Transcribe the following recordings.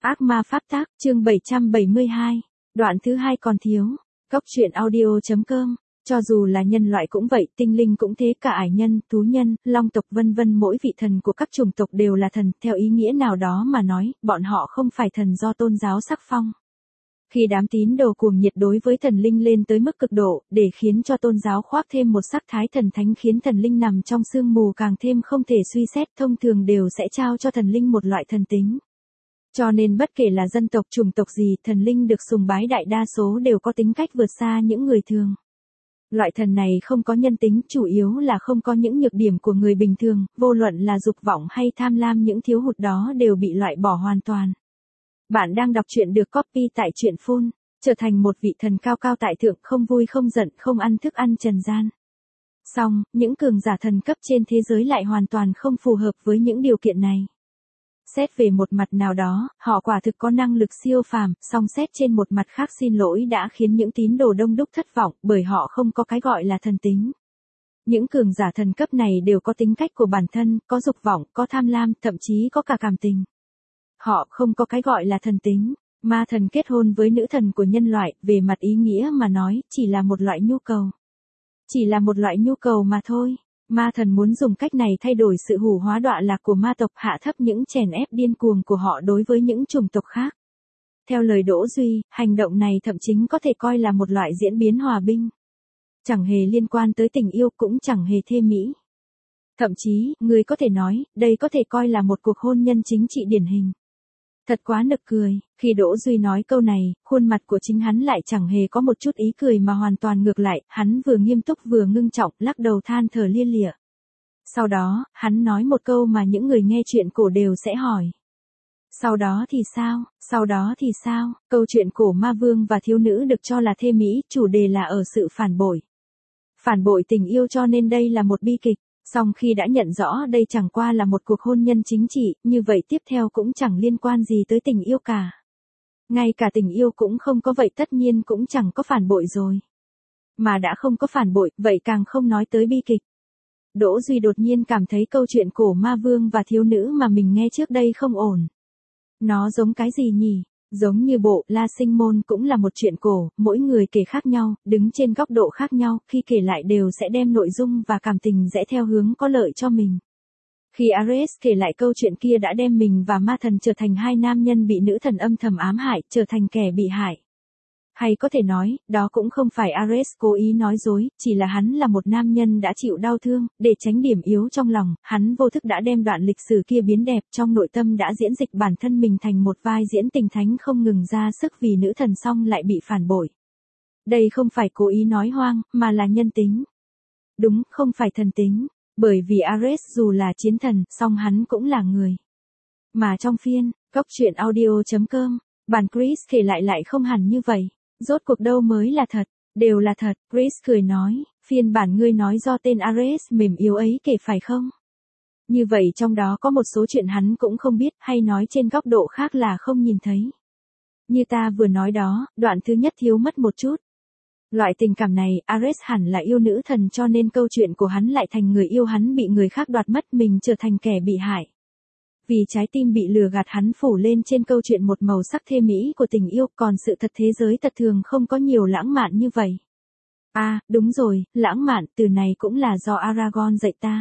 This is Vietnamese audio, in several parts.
Ác ma pháp tác, chương 772, đoạn thứ 2 còn thiếu. Góc truyện audio.com. Cho dù là nhân loại cũng vậy, tinh linh cũng thế, cả ải nhân, thú nhân, long tộc vân vân, mỗi vị thần của các chủng tộc đều là thần, theo ý nghĩa nào đó mà nói, bọn họ không phải thần do tôn giáo sắc phong. Khi đám tín đồ cuồng nhiệt đối với thần linh lên tới mức cực độ, để khiến cho tôn giáo khoác thêm một sắc thái thần thánh, khiến thần linh nằm trong sương mù càng thêm không thể suy xét, thông thường đều sẽ trao cho thần linh một loại thần tính. Cho nên bất kể là dân tộc, chủng tộc gì, thần linh được sùng bái đại đa số đều có tính cách vượt xa những người thường. Loại thần này không có nhân tính, chủ yếu là không có những nhược điểm của người bình thường, vô luận là dục vọng hay tham lam, những thiếu hụt đó đều bị loại bỏ hoàn toàn. Bạn đang đọc truyện được copy tại truyện Phun, trở thành một vị thần cao cao tại thượng, không vui không giận, không ăn thức ăn trần gian. Song, những cường giả thần cấp trên thế giới lại hoàn toàn không phù hợp với những điều kiện này. Xét về một mặt nào đó, họ quả thực có năng lực siêu phàm, song xét trên một mặt khác, xin lỗi, đã khiến những tín đồ đông đúc thất vọng, bởi họ không có cái gọi là thần tính. Những cường giả thần cấp này đều có tính cách của bản thân, có dục vọng, có tham lam, thậm chí có cả cảm tình. Họ không có cái gọi là thần tính. Ma thần kết hôn với nữ thần của nhân loại, về mặt ý nghĩa mà nói, chỉ là một loại nhu cầu. Chỉ là một loại nhu cầu mà thôi. Ma thần muốn dùng cách này thay đổi sự hủ hóa đọa lạc của ma tộc, hạ thấp những chèn ép điên cuồng của họ đối với những chủng tộc khác. Theo lời Đỗ Duy, hành động này thậm chí có thể coi là một loại diễn biến hòa bình. Chẳng hề liên quan tới tình yêu, cũng chẳng hề thê mỹ. Thậm chí, người có thể nói, đây có thể coi là một cuộc hôn nhân chính trị điển hình. Thật quá nực cười, khi Đỗ Duy nói câu này, khuôn mặt của chính hắn lại chẳng hề có một chút ý cười mà hoàn toàn ngược lại, hắn vừa nghiêm túc vừa ngưng trọng, lắc đầu than thở lia lịa. Sau đó, hắn nói một câu mà những người nghe chuyện cổ đều sẽ hỏi. Sau đó thì sao? Sau đó thì sao? Câu chuyện cổ ma vương và thiếu nữ được cho là thê mỹ, chủ đề là ở sự phản bội. Phản bội tình yêu, cho nên đây là một bi kịch. Song khi đã nhận rõ đây chẳng qua là một cuộc hôn nhân chính trị, như vậy tiếp theo cũng chẳng liên quan gì tới tình yêu cả. Ngay cả tình yêu cũng không có, vậy tất nhiên cũng chẳng có phản bội rồi. Mà đã không có phản bội, vậy càng không nói tới bi kịch. Đỗ Duy đột nhiên cảm thấy câu chuyện cổ ma vương và thiếu nữ mà mình nghe trước đây không ổn. Nó giống cái gì nhỉ? Giống như bộ La Sinh Môn cũng là một chuyện cổ, mỗi người kể khác nhau, đứng trên góc độ khác nhau, khi kể lại đều sẽ đem nội dung và cảm tình rẽ theo hướng có lợi cho mình. Khi Ares kể lại câu chuyện kia đã đem mình và ma thần trở thành hai nam nhân bị nữ thần âm thầm ám hại, trở thành kẻ bị hại. Hay có thể nói, đó cũng không phải Ares cố ý nói dối, chỉ là hắn là một nam nhân đã chịu đau thương, để tránh điểm yếu trong lòng, hắn vô thức đã đem đoạn lịch sử kia biến đẹp, trong nội tâm đã diễn dịch bản thân mình thành một vai diễn tình thánh không ngừng ra sức vì nữ thần, xong lại bị phản bội. Đây không phải cố ý nói hoang, mà là nhân tính. Đúng, không phải thần tính, bởi vì Ares dù là chiến thần, song hắn cũng là người. Mà trong phiên, góc truyện audio.com, bản Chris kể lại không hẳn như vậy. Rốt cuộc đâu mới là thật, đều là thật, Chris cười nói, phiên bản ngươi nói do tên Ares mềm yếu ấy kể phải không? Như vậy trong đó có một số chuyện hắn cũng không biết, hay nói trên góc độ khác là không nhìn thấy. Như ta vừa nói đó, đoạn thứ nhất thiếu mất một chút. Loại tình cảm này, Ares hẳn là yêu nữ thần, cho nên câu chuyện của hắn lại thành người yêu hắn bị người khác đoạt mất, mình trở thành kẻ bị hại. Vì trái tim bị lừa gạt, hắn phủ lên trên câu chuyện một màu sắc thê mỹ của tình yêu, còn sự thật thế giới thật thường không có nhiều lãng mạn như vậy. À, đúng rồi, lãng mạn, từ này cũng là do Aragorn dạy ta.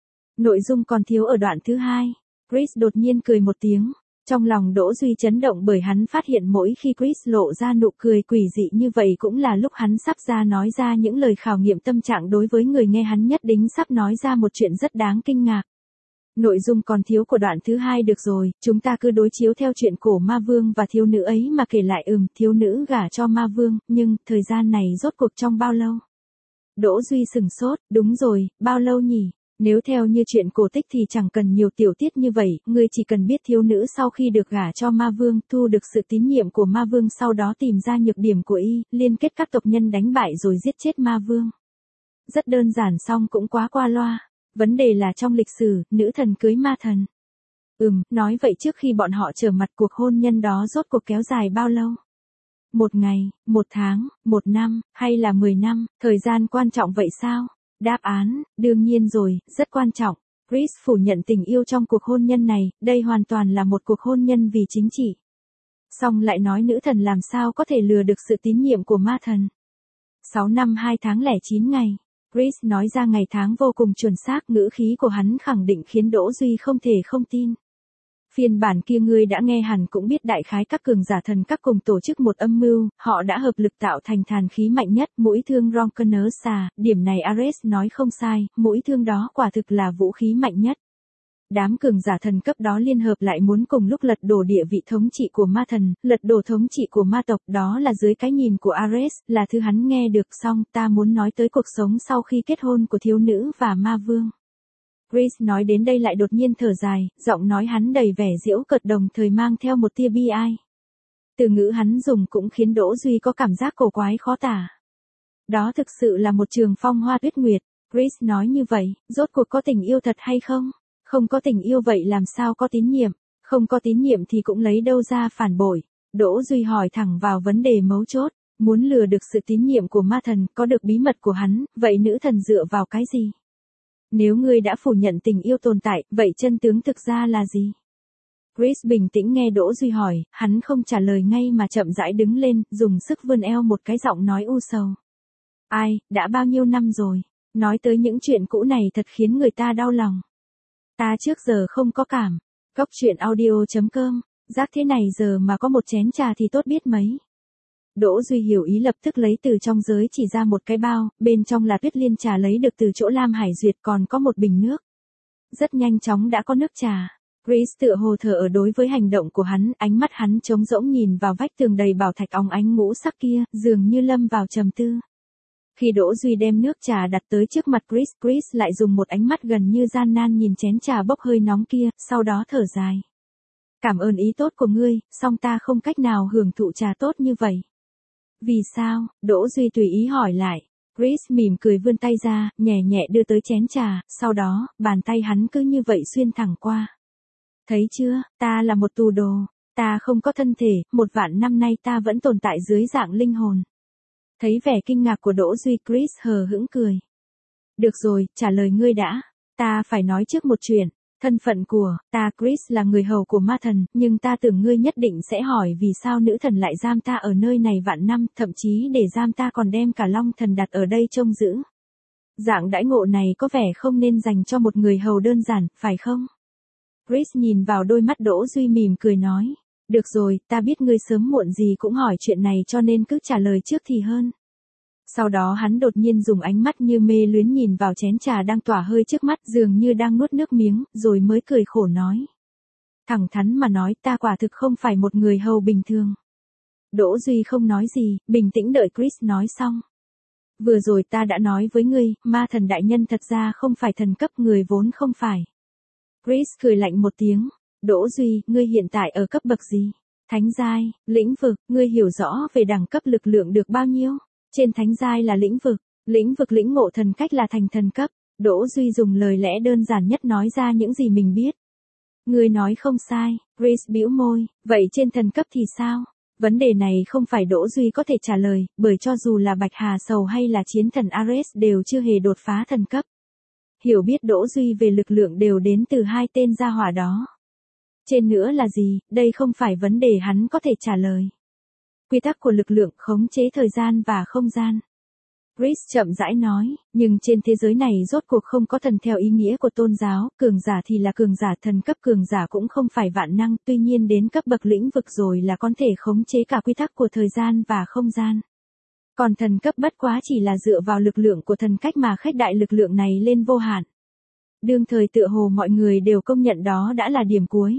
Nội dung còn thiếu ở đoạn thứ 2. Chris đột nhiên cười một tiếng. Trong lòng Đỗ Duy chấn động, bởi hắn phát hiện mỗi khi Chris lộ ra nụ cười quỷ dị như vậy cũng là lúc hắn sắp ra nói ra những lời khảo nghiệm tâm trạng đối với người nghe, hắn nhất định sắp nói ra một chuyện rất đáng kinh ngạc. Nội dung còn thiếu của đoạn thứ 2 được rồi, chúng ta cứ đối chiếu theo chuyện cổ ma vương và thiếu nữ ấy mà kể lại. Thiếu nữ gả cho ma vương, nhưng thời gian này rốt cuộc trong bao lâu? Đỗ Duy sừng sốt, đúng rồi, bao lâu nhỉ? Nếu theo như chuyện cổ tích thì chẳng cần nhiều tiểu tiết như vậy, ngươi chỉ cần biết thiếu nữ sau khi được gả cho ma vương, thu được sự tín nhiệm của ma vương, sau đó tìm ra nhược điểm của y, liên kết các tộc nhân đánh bại rồi giết chết ma vương. Rất đơn giản, song cũng quá qua loa. Vấn đề là trong lịch sử, nữ thần cưới ma thần. Nói vậy trước khi bọn họ trở mặt, cuộc hôn nhân đó rốt cuộc kéo dài bao lâu? 1 ngày, 1 tháng, 1 năm, hay là 10 năm, thời gian quan trọng vậy sao? Đáp án, đương nhiên rồi, rất quan trọng. Chris phủ nhận tình yêu trong cuộc hôn nhân này, đây hoàn toàn là một cuộc hôn nhân vì chính trị. Xong lại nói nữ thần làm sao có thể lừa được sự tín nhiệm của ma thần. 6 năm 2 tháng lẻ 9 ngày. Chris nói ra ngày tháng vô cùng chuẩn xác, ngữ khí của hắn khẳng định khiến Đỗ Duy không thể không tin. Phiên bản kia ngươi đã nghe hẳn cũng biết đại khái các cường giả thần các cùng tổ chức một âm mưu, họ đã hợp lực tạo thành thần khí mạnh nhất, mũi thương Roncanersa, điểm này Ares nói không sai, mũi thương đó quả thực là vũ khí mạnh nhất. Đám cường giả thần cấp đó liên hợp lại muốn cùng lúc lật đổ địa vị thống trị của ma thần, lật đổ thống trị của ma tộc, đó là dưới cái nhìn của Ares, là thứ hắn nghe được. Xong ta muốn nói tới cuộc sống sau khi kết hôn của thiếu nữ và ma vương. Chris nói đến đây lại đột nhiên thở dài, giọng nói hắn đầy vẻ giễu cợt đồng thời mang theo một tia bi ai. Từ ngữ hắn dùng cũng khiến Đỗ Duy có cảm giác cổ quái khó tả. Đó thực sự là một trường phong hoa tuyết nguyệt. Chris nói như vậy, rốt cuộc có tình yêu thật hay không? Không có tình yêu vậy làm sao có tín nhiệm? Không có tín nhiệm thì cũng lấy đâu ra phản bội? Đỗ Duy hỏi thẳng vào vấn đề mấu chốt. Muốn lừa được sự tín nhiệm của ma thần, có được bí mật của hắn, vậy nữ thần dựa vào cái gì? Nếu ngươi đã phủ nhận tình yêu tồn tại, vậy chân tướng thực ra là gì? Chris bình tĩnh nghe Đỗ Duy hỏi, hắn không trả lời ngay mà chậm rãi đứng lên, dùng sức vươn eo một cái giọng nói u sầu. Ai, đã bao nhiêu năm rồi, nói tới những chuyện cũ này thật khiến người ta đau lòng. Ta trước giờ không có cảm. Cóc truyện audio.com, rác thế này giờ mà có một chén trà thì tốt biết mấy. Đỗ Duy hiểu ý lập tức lấy từ trong giới chỉ ra một cái bao, bên trong là tuyết liên trà lấy được từ chỗ Lam Hải Duyệt, còn có một bình nước. Rất nhanh chóng đã có nước trà. Chris tựa hồ thở ở đối với hành động của hắn, ánh mắt hắn trống rỗng nhìn vào vách tường đầy bảo thạch óng ánh ngũ sắc kia, dường như lâm vào trầm tư. Khi Đỗ Duy đem nước trà đặt tới trước mặt Chris lại dùng một ánh mắt gần như gian nan nhìn chén trà bốc hơi nóng kia, sau đó thở dài. Cảm ơn ý tốt của ngươi, song ta không cách nào hưởng thụ trà tốt như vậy. Vì sao? Đỗ Duy tùy ý hỏi lại. Chris mỉm cười vươn tay ra, nhẹ nhẹ đưa tới chén trà, sau đó, bàn tay hắn cứ như vậy xuyên thẳng qua. Thấy chưa, ta là một tù đồ, ta không có thân thể, 1.000 năm nay ta vẫn tồn tại dưới dạng linh hồn. Thấy vẻ kinh ngạc của Đỗ Duy, Chris hờ hững cười. Được rồi, trả lời ngươi đã. Ta phải nói trước một chuyện. Thân phận của ta Chris là người hầu của ma thần, nhưng ta tưởng ngươi nhất định sẽ hỏi vì sao nữ thần lại giam ta ở nơi này vạn năm, thậm chí để giam ta còn đem cả Long thần đặt ở đây trông giữ. Dạng đãi ngộ này có vẻ không nên dành cho một người hầu đơn giản, phải không? Chris nhìn vào đôi mắt Đỗ Duy mỉm cười nói. Được rồi, ta biết ngươi sớm muộn gì cũng hỏi chuyện này cho nên cứ trả lời trước thì hơn. Sau đó hắn đột nhiên dùng ánh mắt như mê luyến nhìn vào chén trà đang tỏa hơi trước mắt, dường như đang nuốt nước miếng, rồi mới cười khổ nói. Thẳng thắn mà nói, ta quả thực không phải một người hầu bình thường. Đỗ Duy không nói gì, bình tĩnh đợi Chris nói xong. Vừa rồi ta đã nói với ngươi, ma thần đại nhân thật ra không phải thần cấp, người vốn không phải. Chris cười lạnh một tiếng. Đỗ Duy, ngươi hiện tại ở cấp bậc gì? Thánh giai, lĩnh vực, ngươi hiểu rõ về đẳng cấp lực lượng được bao nhiêu? Trên thánh giai là lĩnh vực lĩnh ngộ thần cách là thành thần cấp. Đỗ Duy dùng lời lẽ đơn giản nhất nói ra những gì mình biết. Ngươi nói không sai, Chris bĩu môi, vậy trên thần cấp thì sao? Vấn đề này không phải Đỗ Duy có thể trả lời, bởi cho dù là Bạch Hà Sầu hay là chiến thần Ares đều chưa hề đột phá thần cấp. Hiểu biết Đỗ Duy về lực lượng đều đến từ hai tên gia hỏa đó. Trên nữa là gì, đây không phải vấn đề hắn có thể trả lời. Quy tắc của lực lượng khống chế thời gian và không gian. Chris chậm rãi nói, nhưng trên thế giới này rốt cuộc không có thần theo ý nghĩa của tôn giáo, cường giả thì là cường giả, thần cấp cường giả cũng không phải vạn năng, tuy nhiên đến cấp bậc lĩnh vực rồi là có thể khống chế cả quy tắc của thời gian và không gian. Còn thần cấp bất quá chỉ là dựa vào lực lượng của thần cách mà khuếch đại lực lượng này lên vô hạn. Đương thời tựa hồ mọi người đều công nhận đó đã là điểm cuối.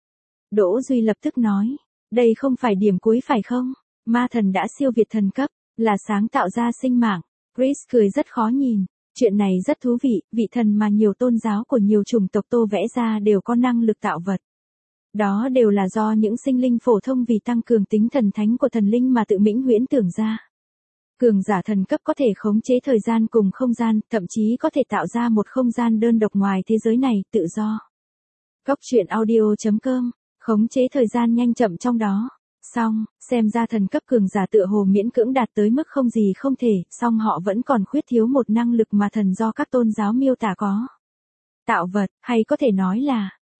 Đỗ Duy lập tức nói, đây không phải điểm cuối phải không? Ma thần đã siêu việt thần cấp, là sáng tạo ra sinh mạng. Chris cười rất khó nhìn. Chuyện này rất thú vị, vị thần mà nhiều tôn giáo của nhiều chủng tộc tô vẽ ra đều có năng lực tạo vật. Đó đều là do những sinh linh phổ thông vì tăng cường tính thần thánh của thần linh mà tự mĩnh huyễn tưởng ra. Cường giả thần cấp có thể khống chế thời gian cùng không gian, thậm chí có thể tạo ra một không gian đơn độc ngoài thế giới này, tự do. Cóc truyện audio.com, khống chế thời gian nhanh chậm trong đó. Xong, xem ra thần cấp cường giả tựa hồ miễn cưỡng đạt tới mức không gì không thể, song họ vẫn còn khuyết thiếu một năng lực mà thần do các tôn giáo miêu tả có. Tạo vật, hay có thể nói là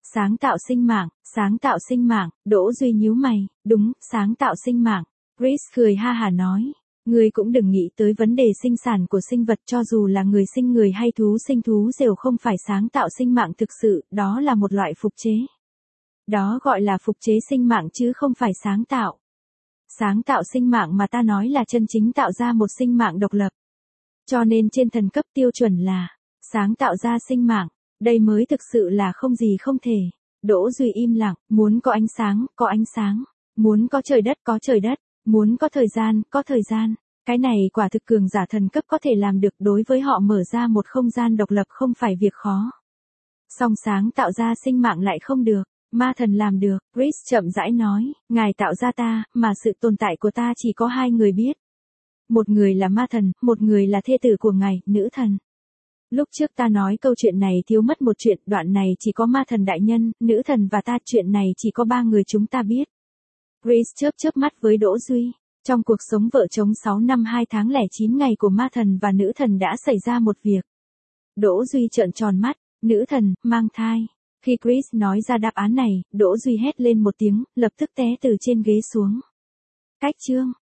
Sáng tạo sinh mạng, Đỗ Duy nhíu mày, đúng, sáng tạo sinh mạng. Chris cười ha hả nói, ngươi cũng đừng nghĩ tới vấn đề sinh sản của sinh vật, cho dù là người sinh người hay thú sinh thú đều không phải sáng tạo sinh mạng thực sự, đó là một loại phục chế. Đó gọi là phục chế sinh mạng chứ không phải sáng tạo. Sáng tạo sinh mạng mà ta nói là chân chính tạo ra một sinh mạng độc lập. Cho nên trên thần cấp tiêu chuẩn là sáng tạo ra sinh mạng, đây mới thực sự là không gì không thể. Đỗ Duy im lặng, muốn có ánh sáng, có ánh sáng, muốn có trời đất, có trời đất, muốn có thời gian, có thời gian. Cái này quả thực cường giả thần cấp có thể làm được, đối với họ mở ra một không gian độc lập không phải việc khó. Song sáng tạo ra sinh mạng lại không được, ma thần làm được. Chris chậm rãi nói, ngài tạo ra ta, mà sự tồn tại của ta chỉ có hai người biết. Một người là ma thần, một người là thê tử của ngài, nữ thần. Lúc trước ta nói câu chuyện này thiếu mất một chuyện, đoạn này chỉ có ma thần đại nhân, nữ thần và ta, chuyện này chỉ có ba người chúng ta biết. Chris chớp mắt với Đỗ Duy. Trong cuộc sống vợ chồng 6 năm 2 tháng 09 ngày của ma thần và nữ thần đã xảy ra một việc. Đỗ Duy trợn tròn mắt, nữ thần, mang thai. Khi Chris nói ra đáp án này, Đỗ Duy hét lên một tiếng, lập tức té từ trên ghế xuống. Cách chương.